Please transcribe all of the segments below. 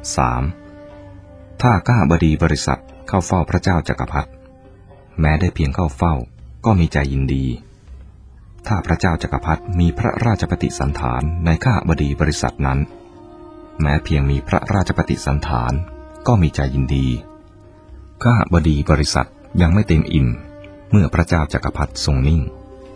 3. ถ้าข้าบดีบริษัทเข้าเฝ้าพระเจ้าจักรพรรดิแม้ได้เพียงเข้าเฝ้าก็มีใจยินดีถ้าพระเจ้าจักรพรรดิมีพระราชปฏิสันถานในข้าบดีบริษัทนั้นแม้เพียงมีพระราชปฏิสันถานก็มีใจยินดีข้าบดีบริษัทยังไม่เต็มอิ่มเมื่อพระเจ้าจักรพรรดิทรงนิ่ง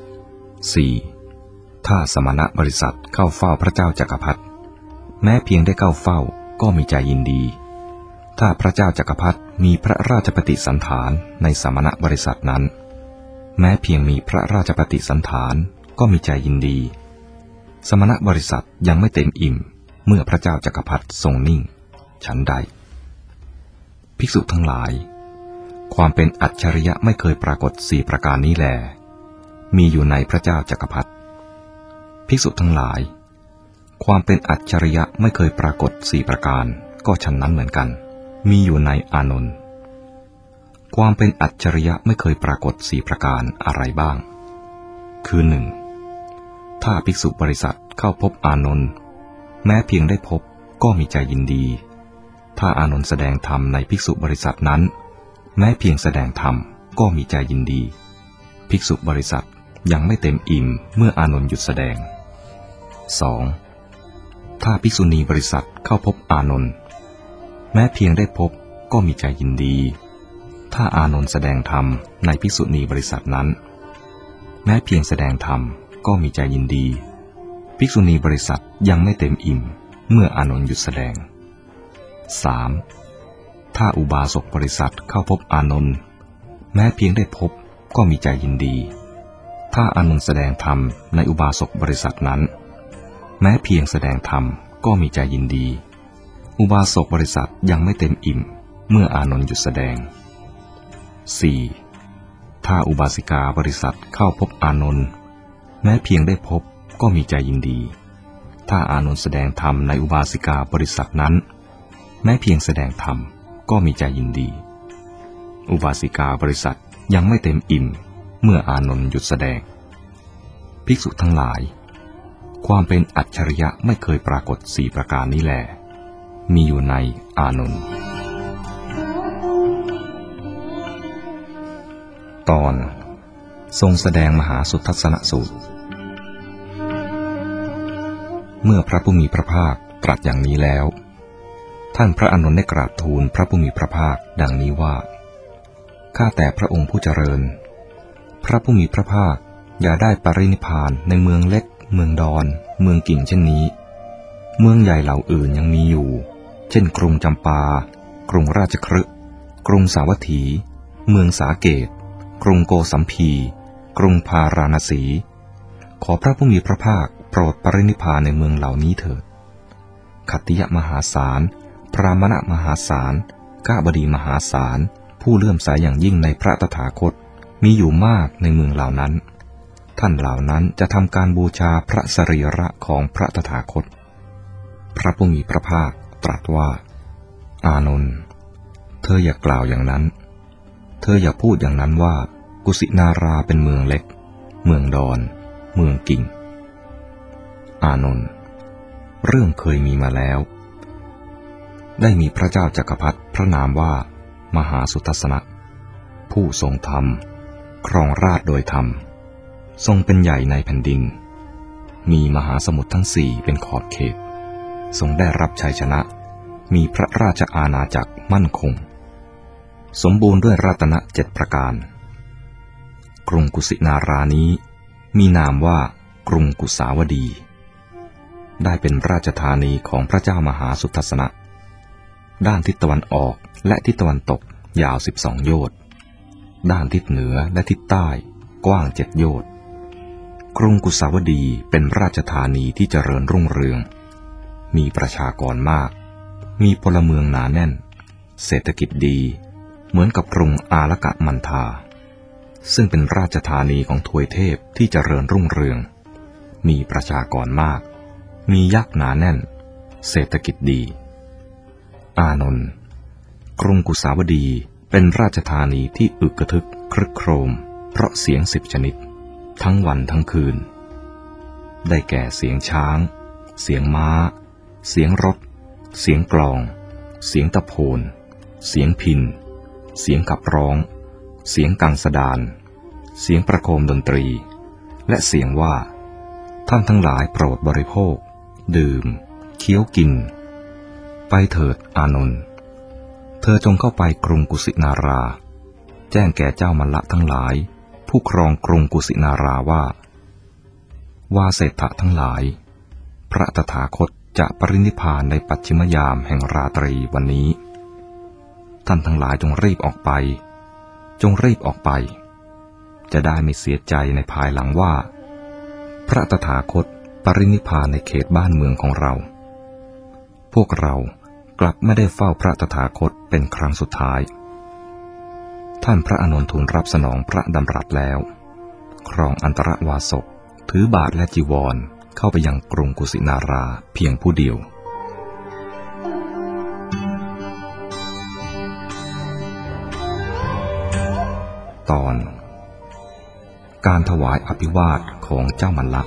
4. ถ้าสมณบริษัทเข้าเฝ้าพระเจ้าจักรพรรดิแม้เพียงได้เข้าเฝ้าก็มีใจยินดีถ้าพระเจ้าจักรพรรดิมีพระราชปฏิสันถานในสมณบริษัทนั้นแม้เพียงมีพระราชปฏิสันถานก็มีใจยินดีสมณบริษัทยังไม่เต็มอิ่มเมื่อพระเจ้าจักรพรรดิทรงนิ่งฉันใดภิกษุทั้งหลายความเป็นอัจฉริยะไม่เคยปรากฏ4ประการนี้แลมีอยู่ในพระเจ้าจักรพรรดิภิกษุทั้งหลายความเป็นอัจฉริยะไม่เคยปรากฏ4ประการก็ฉะนั้นเหมือนกันมีอยู่ในอานนท์ความเป็นอัจฉริยะไม่เคยปรากฏ4ประการอะไรบ้างคือ 1. ถ้าภิกษุบริษัทเข้าพบอานนท์แม้เพียงได้พบก็มีใจยินดีถ้าอานนท์แสดงธรรมในภิกษุบริษัทนั้นแม้เพียงแสดงธรรมก็มีใจยินดีภิกษุบริษัทยังไม่เต็มอิ่มเมื่ออานนท์หยุดแสดง 2. ถ้าภิกษุณีบริษัทเข้าพบอานนท์แม้เพียงได้พบก็มีใจยินดีถ้าอานนท์แสดงธรรมในภิกษุณีบริษัทนั้นแม้เพียงแสดงธรรมก็มีใจยินดีภิกษุณีบริษัทยังไม่เต็มอิ่มเมื่ออานนท์หยุดแสดง 3. ถ้าอุบาสกบริษัทเข้าพบอานนท์แม้เพียงได้พบก็มีใจยินดีถ้าอานนท์แสดงธรรมในอุบาสกบริษัทนั้นแม้เพียงแสดงธรรมก็มีใจยินดีอุบาสกบริษัทยังไม่เต็มอิ่มเมื่ออานนท์หยุดแสดง 4. ถ้าอุบาสิกาบริษัทเข้าพบอานนท์แม้เพียงได้พบก็มีใจยินดีถ้าอานนท์แสดงธรรมในอุบาสิกาบริษัทนั้นแม้เพียงแสดงธรรมก็มีใจยินดีอุบาสิกาบริษัทยังไม่เต็มอิ่มเมื่ออานนท์หยุดแสดงภิกษุทั้งหลายความเป็นอัจฉริยะไม่เคยปรากฏ4ประการนี้แลมีอยู่ในอานนท์ตอนทรงแสดงมหาสุทัศนสูตรเมื่อพระผู้มีพระภาคตรัสอย่างนี้แล้วท่านพระอานนท์ได้กราบทูลพระผู้มีพระภาคดังนี้ว่าข้าแต่พระองค์ผู้เจริญพระผู้มีพระภาคอย่าได้ปรินิพพานในเมืองเล็กเมืองดอนเมืองกิ่งเช่นนี้เมืองใหญ่เหล่าอื่นยังมีอยู่เช่นกรุงจำปากรุงราชคฤห์กรุงสาวัตถีเมืองสาเกตกรุงโกสัมพีกรุงพาราณสีขอพระผู้มีพระภาคโปรดปรินิพพานในเมืองเหล่านี้เถิดขัตติยมหาศาลพรามณมหาศาลก้าบดีมหาศาลผู้เลื่อมใสอย่างยิ่งในพระตถาคตมีอยู่มากในเมืองเหล่านั้นท่านเหล่านั้นจะทำการบูชาพระสรีระของพระตถาคตพระผู้มีพระภาคตรัสว่าอานนท์เธออย่ากล่าวอย่างนั้นเธออย่าพูดอย่างนั้นว่ากุสินาราเป็นเมืองเล็กเมืองดอนเมืองกิ่งอานนท์เรื่องเคยมีมาแล้วได้มีพระเจ้าจักรพรรดิพระนามว่ามหาสุทัศนะผู้ทรงธรรมครองราชย์โดยธรรมทรงเป็นใหญ่ในแผ่นดินมีมหาสมุทรทั้ง4เป็นขอบเขตทรงได้รับชัยชนะมีพระราชอาณาจักรมั่นคงสมบูรณ์ด้วยรัตนะ7ประการกรุงกุสินารานี้มีนามว่ากรุงกุสาวดีได้เป็นราชธานีของพระเจ้ามหาสุทัศนะด้านทิศตะวันออกและทิศตะวันตกยาว12โยชน์ด้านทิศเหนือและทิศใต้กว้าง7โยชน์กรุงกุสาวดีเป็นราชธานีที่เจริญรุ่งเรืองมีประชากรมากมีพลเมืองหนาแน่นเศรษฐกิจดีเหมือนกับกรุงอาลกะมันทาซึ่งเป็นราชธานีของทวยเทพที่เจริญรุ่งเรืองมีประชากรมากมียักษ์หนาแน่นเศรษฐกิจดีอานนท์กรุงกุสาวดีเป็นราชธานีที่อึกกระทึกครึกโครมเพราะเสียง10ชนิดทั้งวันทั้งคืนได้แก่เสียงช้างเสียงม้าเสียงรถเสียงกลองเสียงตะโพนเสียงพิณเสียงขับร้องเสียงกังสดานเสียงประโคมดนตรีและเสียงว่าท่านทั้งหลายโปรดบริโภคดื่มเคี้ยวกินไปเถิดอานนท์เธอจงเข้าไปกรุงกุสินาราแจ้งแก่เจ้ามัลละทั้งหลายผู้ครองกรุงกุสินาราว่าเศรษฐะทั้งหลายพระตถาคตจะปรินิพพานในปัจฉิมยามแห่งราตรีวันนี้ท่านทั้งหลายจงรีบออกไปจะได้ไม่เสียใจในภายหลังว่าพระตถาคตปรินิพพานในเขตบ้านเมืองของเราพวกเรากลับไม่ได้เฝ้าพระตถาคตเป็นครั้งสุดท้ายท่านพระอานนท์ทูลรับสนองพระดำรัสแล้วครองอันตรวาสกถือบาทและจีวรเข้าไปยังกรุงกุสินาราเพียงผู้เดียวตอนการถวายอภิวาทของเจ้ามัลละ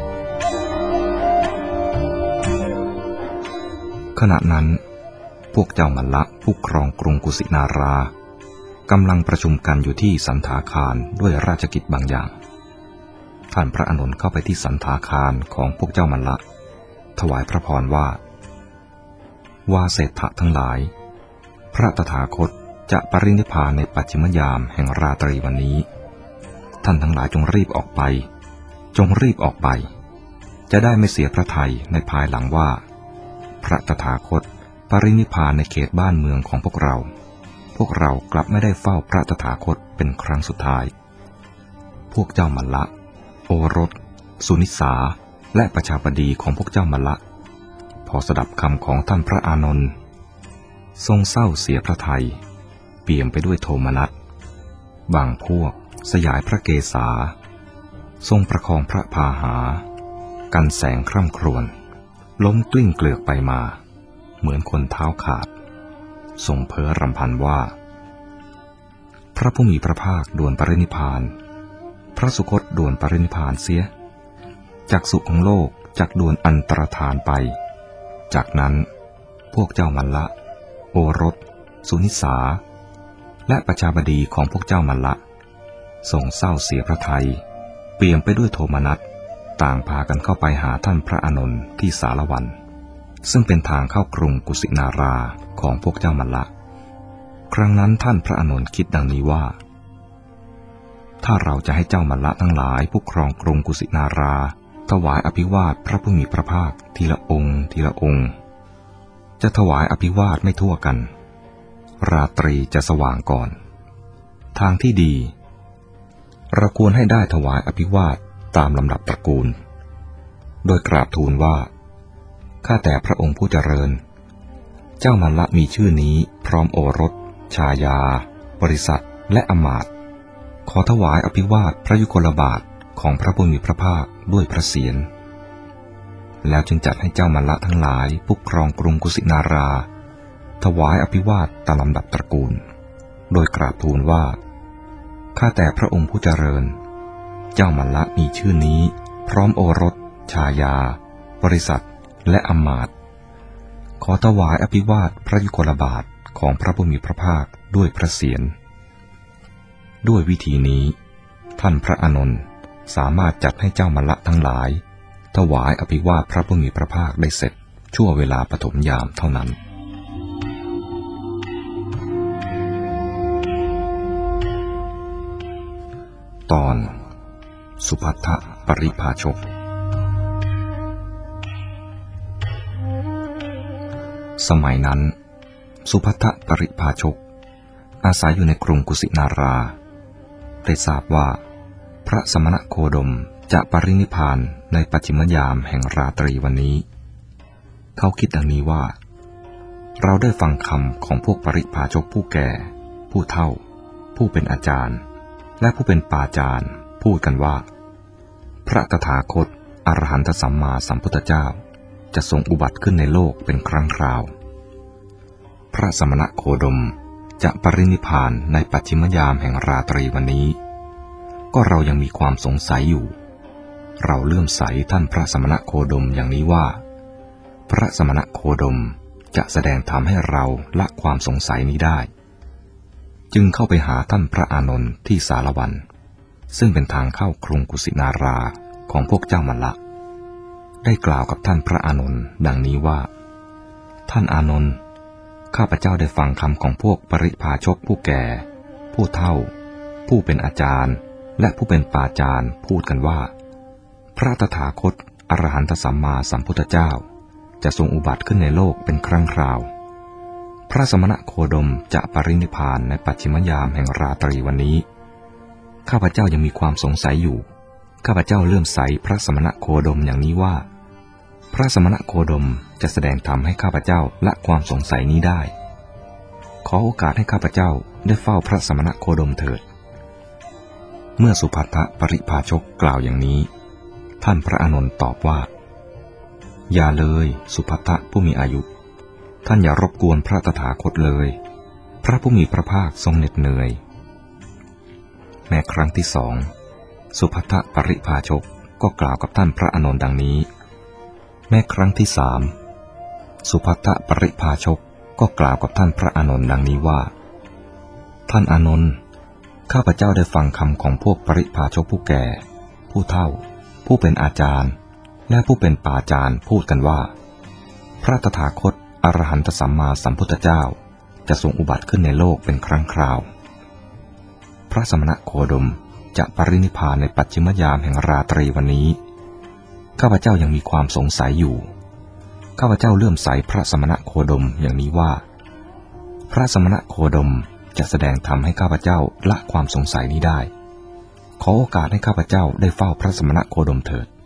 ขณะนั้นพวกเจ้ามัลละผู้ครองกรุงกุสินารากำลังประชุมกันอยู่ที่สันทาคารด้วยราชกิจบางอย่างท่านพระอานนท์เข้าไปที่สันทาคารของพวกเจ้ามัลละถวายพระพรว่าเศรษฐะทั้งหลายพระตถาคตจะปรินิพพานในปัจฉิมยามแห่งราตรีวันนี้ท่านทั้งหลายจงรีบออกไปจะได้ไม่เสียพระทัยในภายหลังว่าพระตถาคตปรินิพพานในเขตบ้านเมืองของพวกเรากลับไม่ได้เฝ้าพระตถาคตเป็นครั้งสุดท้ายพวกเจ้ามัลละโอรสสุนิสาและประชาบดีของพวกเจ้ามัลละพอสดับคำของท่านพระอานนท์ทรงเศร้าเสียพระทัยเปี่ยมไปด้วยโทมนัสบางพวกสยายพระเกศาทรงประคองพระพาหากันแสงคร่ำครวญล้มกลิ้งเกลือกไปมาเหมือนคนเท้าขาดทรงเพ้อรำพันว่าพระผู้มีพระภาคด่วนปรินิพพานพระสุคตด่วนปรินิพพานเสียจักษุของโลกจักด่วนอันตรธานไปจากนั้นพวกเจ้ามัลละโอรสสุนิสาและประชาบดีของพวกเจ้ามัลละทรงเศร้าเสียพระทัยเปี่ยมไปด้วยโทมนัสต่างพากันเข้าไปหาท่านพระอานนท์ที่สารวันซึ่งเป็นทางเข้ากรุงกุสินาราของพวกเจ้ามัลละครั้งนั้นท่านพระอานนท์คิดดังนี้ว่าถ้าเราจะให้เจ้ามัลละทั้งหลายผู้ครองกรุงกุสินาราถวายอภิวาทพระผู้มีพระภาคทีละองค์จะถวายอภิวาทไม่ทั่วกันราตรีจะสว่างก่อนทางที่ดีเราควรให้ได้ถวายอภิวาทตามลำดับตระกูลโดยกราบทูลว่าข้าแต่พระองค์ผู้เจริญเจ้ามัลละมีชื่อนี้พร้อมโอรสชายาบริษัทและอมาตย์ขอถวายอภิวาทพระยุคลบาทของพระผู้มีพระภาคด้วยพระเศียรแล้วจึงจัดให้เจ้ามัลละทั้งหลายผู้ครองกรุงกุสินาราถวายอภิวาทตามลำดับตระกูลโดยกราบทูลว่าข้าแต่พระองค์ผู้เจริญเจ้ามัลละมีชื่อนี้พร้อมโอรสชายาบริษัทและอมาตย์ขอถวายอภิวาทพระยุคลบาทของพระผู้มีพระภาคด้วยพระเศียรด้วยวิธีนี้ท่านพระอานนท์สามารถจัดให้เจ้ามัลละทั้งหลายถวายอภิวาทพระผู้มีพระภาคได้เสร็จชั่วเวลาปฐมยามเท่านั้นตอนสุภัททปริภาชกสมัยนั้นสุภัททปริภาชกอาศัยอยู่ในกรุงกุสินาราได้ทราบว่าพระสมณโคดมจะปรินิพพานในปัจฉิมยามแห่งราตรีวันนี้เขาคิดดังนี้ว่าเราได้ฟังคำของพวกปริภาชกผู้แก่ผู้เฒ่าผู้เป็นอาจารย์และผู้เป็นปาจารย์พูดกันว่าพระตถาคตอรหันตสัมมาสัมพุทธเจ้าจะทรงอุบัติขึ้นในโลกเป็นครั้งคราวพระสมณโคดมจะปรินิพพานในปัจฉิมยามแห่งราตรีวันนี้ก็เรายังมีความสงสัยอยู่เราเลื่อมใสท่านพระสมณโคดมอย่างนี้ว่าพระสมณโคดมจะแสดงธรรมให้เราละความสงสัยนี้ได้จึงเข้าไปหาท่านพระอานนท์ที่สารวันซึ่งเป็นทางเข้ากรุงกุสินาราของพวกเจ้ามัลละได้กล่าวกับท่านพระอานนท์ดังนี้ว่าท่านอานนท์ข้าพเจ้าได้ฟังคำของพวกปริพาชกผู้แก่ผู้เฒ่าผู้เป็นอาจารย์และผู้เป็นปาจารย์พูดกันว่าพระตถาคตอรหันตสัมมาสัมพุทธเจ้าจะทรงอุบัติขึ้นในโลกเป็นครั้งคราวพระสมณโคดมจะปรินิพพานในปัจฉิมยามแห่งราตรีวันนี้ข้าพเจ้ายังมีความสงสัยอยู่ข้าพเจ้าเลื่อมใสพระสมณโคดมอย่างนี้ว่าพระสมณโคดมจะแสดงธรรมให้ข้าพเจ้าละความสงสัยนี้ได้ขอโอกาสให้ข้าพเจ้าได้เฝ้าพระสมณโคดมเถิดเมื่อสุภัททปริภาชกกล่าวอย่างนี้ท่านพระอานนท์ตอบว่าอย่าเลยสุภัททะผู้มีอายุท่านอย่ารบกวนพระตถาคตเลยพระผู้มีพระภาคทรงเหน็ดเหนื่อยแม้ครั้งที่สองสุภัททปริภาชกก็กล่าวกับท่านพระอานนท์ดังนี้แม้ครั้งที่สามสุภัททปริภาชกก็กล่าวกับท่านพระอานนท์ดังนี้ว่าท่านอานนท์ข้าพเจ้าได้ฟังคำของพวกปริภาชกผู้แก่ผู้เฒ่าผู้เป็นอาจารย์และผู้เป็นปาจารย์พูดกันว่าพระตถาคตอรหันตสัมมาสัมพุทธเจ้าจะทรงอุบัติขึ้นในโลกเป็นครั้งคราวพระสมณโคดมจะปรินิพพานในปัจฉิมยามแห่งราตรีวันนี้ข้าพเจ้ายังมีความสงสัยอยู่ข้าพเจ้าเลื่อมใสพระสมณโคดมอย่างนี้ว่าพระสมณโคดมจะแสดงธรรมให้ข้าพเจ้าละความสงสัยนี้ได้ขอโอกาสให้ข้าพเจ้าได้เฝ้าพระสมณโคดมเถิด